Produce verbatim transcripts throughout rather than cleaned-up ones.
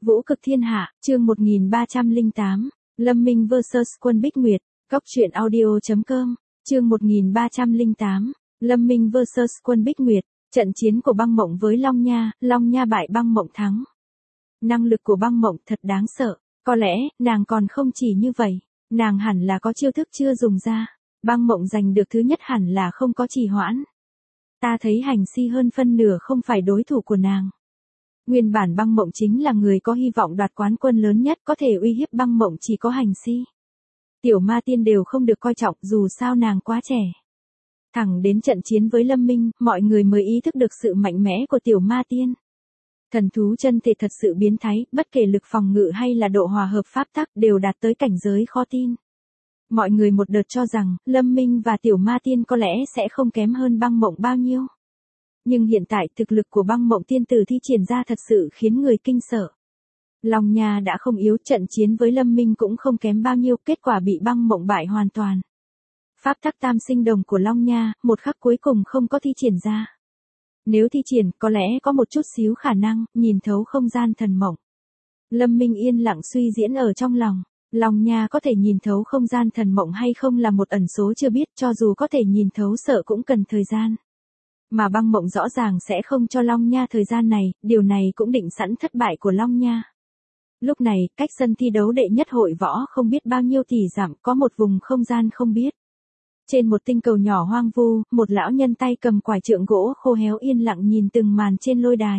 Vũ cực thiên hạ, chương một nghìn ba trăm lẻ tám, Lâm Minh versus Quân Bích Nguyệt, Cóc truyện audio chấm com, chương một nghìn ba trăm lẻ tám, Lâm Minh versus Quân Bích Nguyệt, trận chiến của băng mộng với Long Nha, Long Nha bại băng mộng thắng. Năng lực của băng mộng thật đáng sợ, có lẽ, nàng còn không chỉ như vậy, nàng hẳn là có chiêu thức chưa dùng ra, băng mộng giành được thứ nhất hẳn là không có trì hoãn. Ta thấy hành si hơn phân nửa không phải đối thủ của nàng. Nguyên bản băng mộng chính là người có hy vọng đoạt quán quân lớn nhất, có thể uy hiếp băng mộng chỉ có hành si. Tiểu ma tiên đều không được coi trọng dù sao nàng quá trẻ. Thẳng đến trận chiến với Lâm Minh, mọi người mới ý thức được sự mạnh mẽ của tiểu ma tiên. Thần thú chân thể thật sự biến thái, bất kể lực phòng ngự hay là độ hòa hợp pháp tắc đều đạt tới cảnh giới khó tin. Mọi người một đợt cho rằng, Lâm Minh và tiểu ma tiên có lẽ sẽ không kém hơn băng mộng bao nhiêu. Nhưng hiện tại thực lực của băng mộng tiên tử thi triển ra thật sự khiến người kinh sợ. Long Nha đã không yếu, trận chiến với Lâm Minh cũng không kém bao nhiêu, kết quả bị băng mộng bại hoàn toàn. Pháp tắc tam sinh đồng của Long Nha, một khắc cuối cùng không có thi triển ra. Nếu thi triển, có lẽ có một chút xíu khả năng, nhìn thấu không gian thần mộng. Lâm Minh yên lặng suy diễn ở trong lòng. Long Nha có thể nhìn thấu không gian thần mộng hay không là một ẩn số chưa biết, cho dù có thể nhìn thấu sợ cũng cần thời gian. Mà băng mộng rõ ràng sẽ không cho Long Nha thời gian này, điều này cũng định sẵn thất bại của Long Nha. Lúc này, cách sân thi đấu đệ nhất hội võ không biết bao nhiêu tỷ dặm, có một vùng không gian không biết. Trên một tinh cầu nhỏ hoang vu, một lão nhân tay cầm quải trượng gỗ khô héo yên lặng nhìn từng màn trên lôi đài.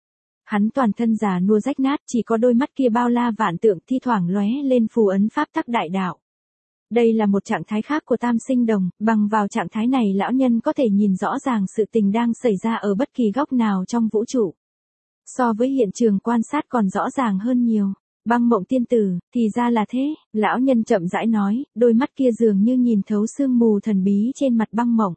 Hắn toàn thân già nua rách nát, chỉ có đôi mắt kia bao la vạn tượng thi thoảng lóe lên phù ấn pháp tắc đại đạo. Đây là một trạng thái khác của tam sinh đồng, bằng vào trạng thái này lão nhân có thể nhìn rõ ràng sự tình đang xảy ra ở bất kỳ góc nào trong vũ trụ. So với hiện trường quan sát còn rõ ràng hơn nhiều. Băng mộng tiên tử, thì ra là thế, lão nhân chậm rãi nói, đôi mắt kia dường như nhìn thấu sương mù thần bí trên mặt băng mộng.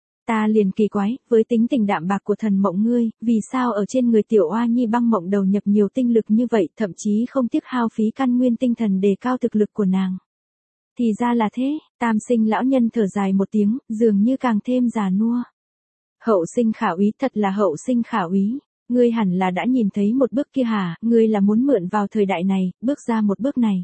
Ta liền kỳ quái, với tính tình đạm bạc của thần mộng ngươi, vì sao ở trên người tiểu oa nhi băng mộng đầu nhập nhiều tinh lực như vậy, thậm chí không tiếc hao phí căn nguyên tinh thần đề cao thực lực của nàng. Thì ra là thế, tam sinh lão nhân thở dài một tiếng, dường như càng thêm già nua. Hậu sinh khả úy, thật là hậu sinh khả úy. Ngươi hẳn là đã nhìn thấy một bước kia hả, ngươi là muốn mượn vào thời đại này, bước ra một bước này.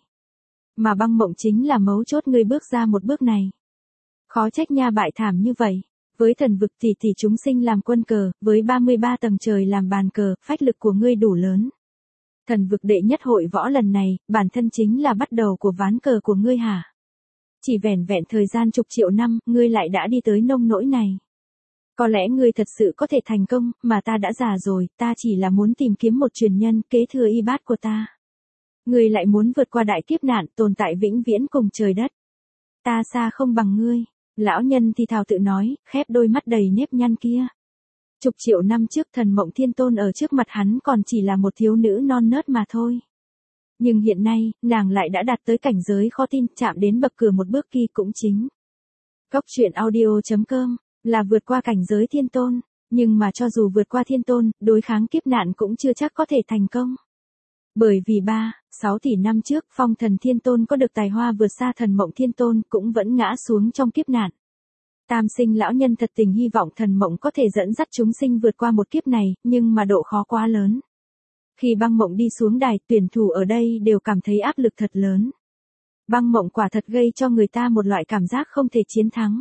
Mà băng mộng chính là mấu chốt ngươi bước ra một bước này. Khó trách nha bại thảm như vậy. Với thần vực tỷ tỷ chúng sinh làm quân cờ, với ba mươi ba tầng trời làm bàn cờ, phách lực của ngươi đủ lớn. Thần vực đệ nhất hội võ lần này, bản thân chính là bắt đầu của ván cờ của ngươi hả? Chỉ vẻn vẹn thời gian chục triệu năm, ngươi lại đã đi tới nông nỗi này. Có lẽ ngươi thật sự có thể thành công, mà ta đã già rồi, ta chỉ là muốn tìm kiếm một truyền nhân kế thừa y bát của ta. Ngươi lại muốn vượt qua đại kiếp nạn, tồn tại vĩnh viễn cùng trời đất. Ta xa không bằng ngươi. Lão nhân thì thào tự nói, khép đôi mắt đầy nếp nhăn kia. Chục triệu năm trước thần mộng thiên tôn ở trước mặt hắn còn chỉ là một thiếu nữ non nớt mà thôi. Nhưng hiện nay, nàng lại đã đạt tới cảnh giới khó tin, chạm đến bậc cửa một bước kia cũng chính. Cóc truyện audio chấm com, là vượt qua cảnh giới thiên tôn, nhưng mà cho dù vượt qua thiên tôn, đối kháng kiếp nạn cũng chưa chắc có thể thành công. Bởi vì ba, sáu tỷ năm trước, phong thần thiên tôn có được tài hoa vượt xa thần mộng thiên tôn cũng vẫn ngã xuống trong kiếp nạn. Tam sinh lão nhân thật tình hy vọng thần mộng có thể dẫn dắt chúng sinh vượt qua một kiếp này, nhưng mà độ khó quá lớn. Khi băng mộng đi xuống đài, tuyển thủ ở đây đều cảm thấy áp lực thật lớn. Băng mộng quả thật gây cho người ta một loại cảm giác không thể chiến thắng.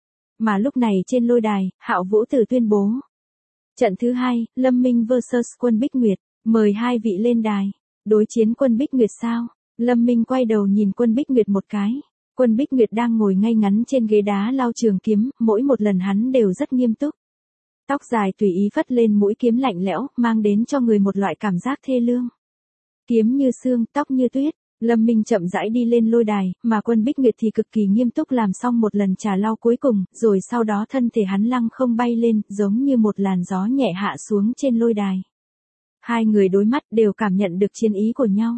Mà lúc này trên lôi đài, Hạo Vũ Tử tuyên bố. Trận thứ hai, Lâm Minh versus Quân Bích Nguyệt, mời hai vị lên đài. Đối chiến Quân Bích Nguyệt sao? Lâm Minh quay đầu nhìn Quân Bích Nguyệt một cái. Quân Bích Nguyệt đang ngồi ngay ngắn trên ghế đá lau trường kiếm, mỗi một lần hắn đều rất nghiêm túc. Tóc dài tùy ý phất lên mũi kiếm lạnh lẽo, mang đến cho người một loại cảm giác thê lương. Kiếm như xương, tóc như tuyết. Lâm Minh chậm rãi đi lên lôi đài, mà Quân Bích Nguyệt thì cực kỳ nghiêm túc làm xong một lần trà lau cuối cùng, rồi sau đó thân thể hắn lăng không bay lên, giống như một làn gió nhẹ hạ xuống trên lôi đài. Hai người đối mắt đều cảm nhận được chiến ý của nhau.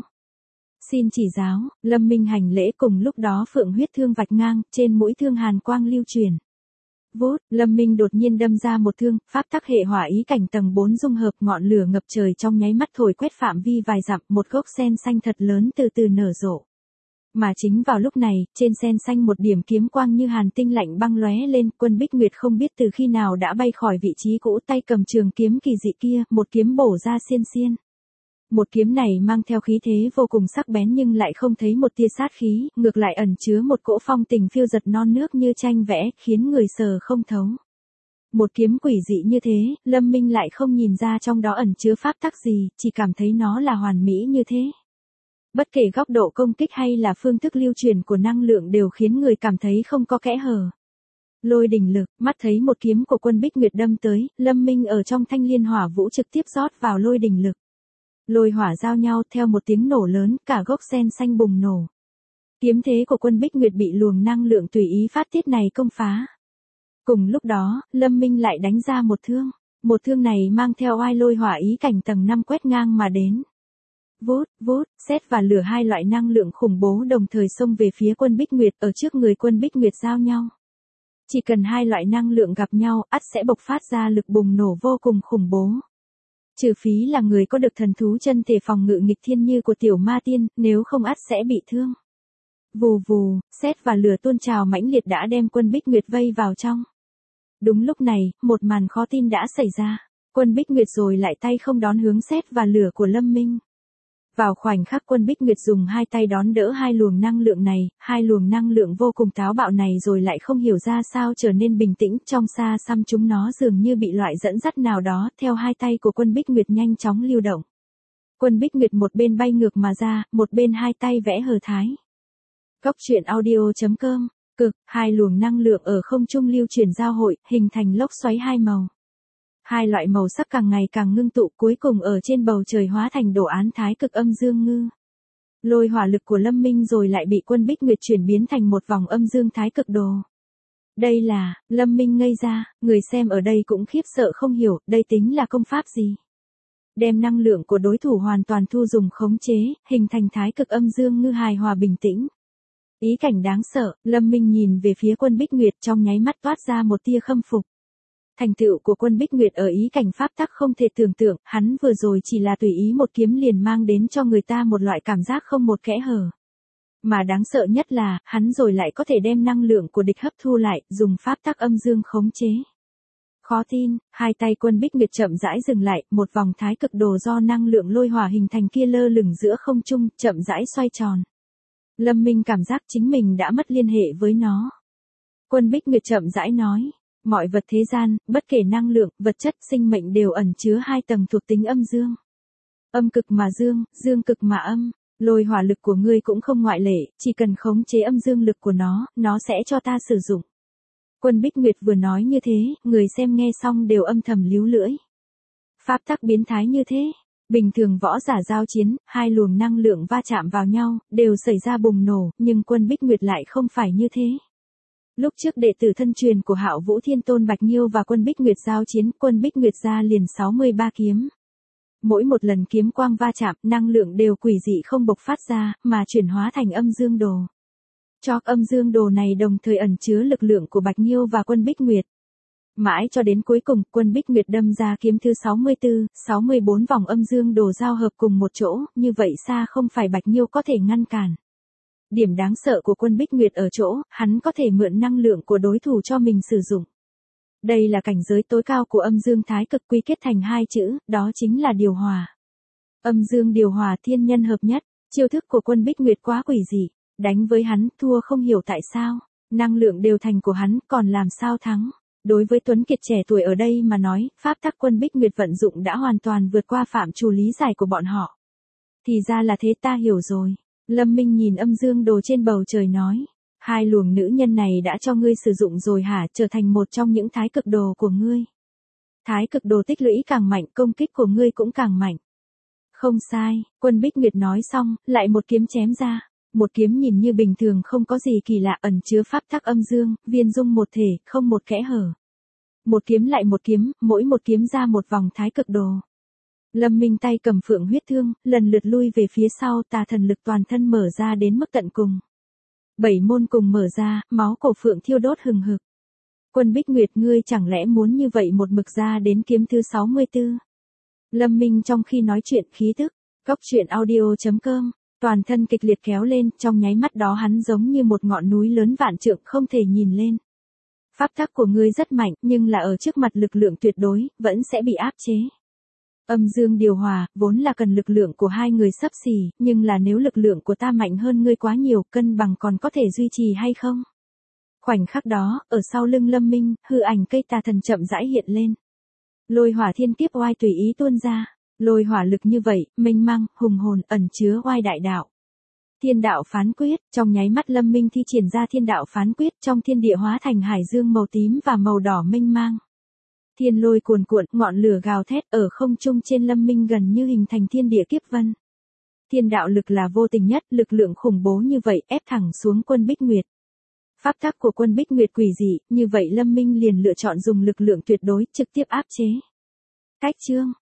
Xin chỉ giáo, Lâm Minh hành lễ, cùng lúc đó phượng huyết thương vạch ngang, trên mũi thương hàn quang lưu truyền. Vút, Lâm Minh đột nhiên đâm ra một thương, pháp tắc hệ hỏa ý cảnh tầng bốn dung hợp, ngọn lửa ngập trời trong nháy mắt thổi quét phạm vi vài dặm, một gốc sen xanh thật lớn từ từ nở rộ. Mà chính vào lúc này, trên sen xanh một điểm kiếm quang như hàn tinh lạnh băng lóe lên, Quân Bích Nguyệt không biết từ khi nào đã bay khỏi vị trí cũ, tay cầm trường kiếm kỳ dị kia, một kiếm bổ ra xiên xiên. Một kiếm này mang theo khí thế vô cùng sắc bén nhưng lại không thấy một tia sát khí, ngược lại ẩn chứa một cỗ phong tình phiêu dật non nước như tranh vẽ, khiến người sờ không thấu. Một kiếm quỷ dị như thế, Lâm Minh lại không nhìn ra trong đó ẩn chứa pháp tắc gì, chỉ cảm thấy nó là hoàn mỹ như thế. Bất kể góc độ công kích hay là phương thức lưu truyền của năng lượng đều khiến người cảm thấy không có kẽ hở. Lôi đỉnh lực, mắt thấy một kiếm của Quân Bích Nguyệt đâm tới, Lâm Minh ở trong thanh liên hỏa vũ trực tiếp rót vào lôi đỉnh lực. Lôi hỏa giao nhau theo một tiếng nổ lớn, cả gốc sen xanh bùng nổ. Kiếm thế của Quân Bích Nguyệt bị luồng năng lượng tùy ý phát tiết này công phá. Cùng lúc đó, Lâm Minh lại đánh ra một thương. Một thương này mang theo oai lôi hỏa ý cảnh tầng năm quét ngang mà đến. Vút, vút, sét và lửa hai loại năng lượng khủng bố đồng thời xông về phía Quân Bích Nguyệt, ở trước người Quân Bích Nguyệt giao nhau. Chỉ cần hai loại năng lượng gặp nhau, ắt sẽ bộc phát ra lực bùng nổ vô cùng khủng bố. Trừ phí là người có được thần thú chân thể phòng ngự nghịch thiên như của tiểu ma tiên, nếu không ắt sẽ bị thương. Vù vù, sét và lửa tuôn trào mãnh liệt đã đem Quân Bích Nguyệt vây vào trong. Đúng lúc này, một màn khó tin đã xảy ra. Quân Bích Nguyệt rồi lại tay không đón hướng sét và lửa của Lâm Minh. Vào khoảnh khắc Quân Bích Nguyệt dùng hai tay đón đỡ hai luồng năng lượng này, hai luồng năng lượng vô cùng táo bạo này rồi lại không hiểu ra sao trở nên bình tĩnh, trong xa xăm chúng nó dường như bị loại dẫn dắt nào đó, theo hai tay của Quân Bích Nguyệt nhanh chóng lưu động. Quân Bích Nguyệt một bên bay ngược mà ra, một bên hai tay vẽ hờ thái. Góc truyện audio chấm com, cực, hai luồng năng lượng ở không trung lưu chuyển giao hội, hình thành lốc xoáy hai màu. Hai loại màu sắc càng ngày càng ngưng tụ, cuối cùng ở trên bầu trời hóa thành đồ án thái cực âm dương ngư. Lôi hỏa lực của Lâm Minh rồi lại bị Quân Bích Nguyệt chuyển biến thành một vòng âm dương thái cực đồ. Đây là, Lâm Minh ngây ra, người xem ở đây cũng khiếp sợ không hiểu, đây tính là công pháp gì? Đem năng lượng của đối thủ hoàn toàn thu dùng khống chế, hình thành thái cực âm dương ngư hài hòa bình tĩnh. Ý cảnh đáng sợ, Lâm Minh nhìn về phía Quân Bích Nguyệt trong nháy mắt toát ra một tia khâm phục. Thành tựu của Quân Bích Nguyệt ở ý cảnh pháp tắc không thể tưởng tượng, hắn vừa rồi chỉ là tùy ý một kiếm liền mang đến cho người ta một loại cảm giác không một kẽ hở. Mà đáng sợ nhất là, hắn rồi lại có thể đem năng lượng của địch hấp thu lại, dùng pháp tắc âm dương khống chế. Khó tin, hai tay Quân Bích Nguyệt chậm rãi dừng lại, một vòng thái cực đồ do năng lượng lôi hỏa hình thành kia lơ lửng giữa không trung, chậm rãi xoay tròn. Lâm Minh cảm giác chính mình đã mất liên hệ với nó. Quân Bích Nguyệt chậm rãi nói. Mọi vật thế gian, bất kể năng lượng, vật chất, sinh mệnh đều ẩn chứa hai tầng thuộc tính âm dương. Âm cực mà dương, dương cực mà âm, lôi hỏa lực của ngươi cũng không ngoại lệ, chỉ cần khống chế âm dương lực của nó, nó sẽ cho ta sử dụng. Quân Bích Nguyệt vừa nói như thế, người xem nghe xong đều âm thầm líu lưỡi. Pháp tắc biến thái như thế, bình thường võ giả giao chiến, hai luồng năng lượng va chạm vào nhau, đều xảy ra bùng nổ, nhưng Quân Bích Nguyệt lại không phải như thế. Lúc trước đệ tử thân truyền của Hạo Vũ Thiên Tôn Bạch Nghiêu và Quân Bích Nguyệt giao chiến, Quân Bích Nguyệt ra liền sáu mươi ba kiếm. Mỗi một lần kiếm quang va chạm, năng lượng đều quỷ dị không bộc phát ra, mà chuyển hóa thành âm dương đồ. Cho âm dương đồ này đồng thời ẩn chứa lực lượng của Bạch Nghiêu và Quân Bích Nguyệt. Mãi cho đến cuối cùng, Quân Bích Nguyệt đâm ra kiếm thứ sáu mươi tư, sáu mươi bốn vòng âm dương đồ giao hợp cùng một chỗ, như vậy xa không phải Bạch Nghiêu có thể ngăn cản. Điểm đáng sợ của Quân Bích Nguyệt ở chỗ, hắn có thể mượn năng lượng của đối thủ cho mình sử dụng. Đây là cảnh giới tối cao của âm dương thái cực quy kết thành hai chữ, đó chính là điều hòa. Âm dương điều hòa thiên nhân hợp nhất, chiêu thức của Quân Bích Nguyệt quá quỷ dị, đánh với hắn, thua không hiểu tại sao, năng lượng đều thành của hắn, còn làm sao thắng. Đối với Tuấn Kiệt trẻ tuổi ở đây mà nói, pháp tắc Quân Bích Nguyệt vận dụng đã hoàn toàn vượt qua phạm trù lý giải của bọn họ. Thì ra là thế, ta hiểu rồi. Lâm Minh nhìn âm dương đồ trên bầu trời nói. Hai luồng nữ nhân này đã cho ngươi sử dụng rồi hả, trở thành một trong những thái cực đồ của ngươi. Thái cực đồ tích lũy càng mạnh, công kích của ngươi cũng càng mạnh. Không sai, Quân Bích Nguyệt nói xong, lại một kiếm chém ra. Một kiếm nhìn như bình thường không có gì kỳ lạ, ẩn chứa pháp tắc âm dương, viên dung một thể, không một kẽ hở. Một kiếm lại một kiếm, mỗi một kiếm ra một vòng thái cực đồ. Lâm Minh tay cầm phượng huyết thương, lần lượt lui về phía sau, tà thần lực toàn thân mở ra đến mức tận cùng. Bảy môn cùng mở ra, máu cổ phượng thiêu đốt hừng hực. Quân Bích Nguyệt, ngươi chẳng lẽ muốn như vậy một mực ra đến kiếm thứ sáu mươi tư? Lâm Minh trong khi nói chuyện khí tức, góc truyện audio chấm com, toàn thân kịch liệt kéo lên, trong nháy mắt đó hắn giống như một ngọn núi lớn vạn trượng không thể nhìn lên. Pháp tắc của ngươi rất mạnh, nhưng là ở trước mặt lực lượng tuyệt đối, vẫn sẽ bị áp chế. Âm dương điều hòa, vốn là cần lực lượng của hai người xấp xỉ, nhưng là nếu lực lượng của ta mạnh hơn ngươi quá nhiều, cân bằng còn có thể duy trì hay không? Khoảnh khắc đó, ở sau lưng Lâm Minh, hư ảnh cây tà thần chậm rãi hiện lên. Lôi hỏa thiên kiếp oai tùy ý tuôn ra, lôi hỏa lực như vậy, mênh mang, hùng hồn, ẩn chứa oai đại đạo. Thiên đạo phán quyết, trong nháy mắt Lâm Minh thi triển ra thiên đạo phán quyết, trong thiên địa hóa thành hải dương màu tím và màu đỏ mênh mang. Thiên lôi cuồn cuộn, ngọn lửa gào thét ở không trung trên Lâm Minh gần như hình thành thiên địa kiếp vân. Thiên đạo lực là vô tình nhất, lực lượng khủng bố như vậy ép thẳng xuống Quân Bích Nguyệt. Pháp tắc của Quân Bích Nguyệt quỷ dị, như vậy Lâm Minh liền lựa chọn dùng lực lượng tuyệt đối trực tiếp áp chế. Cách chương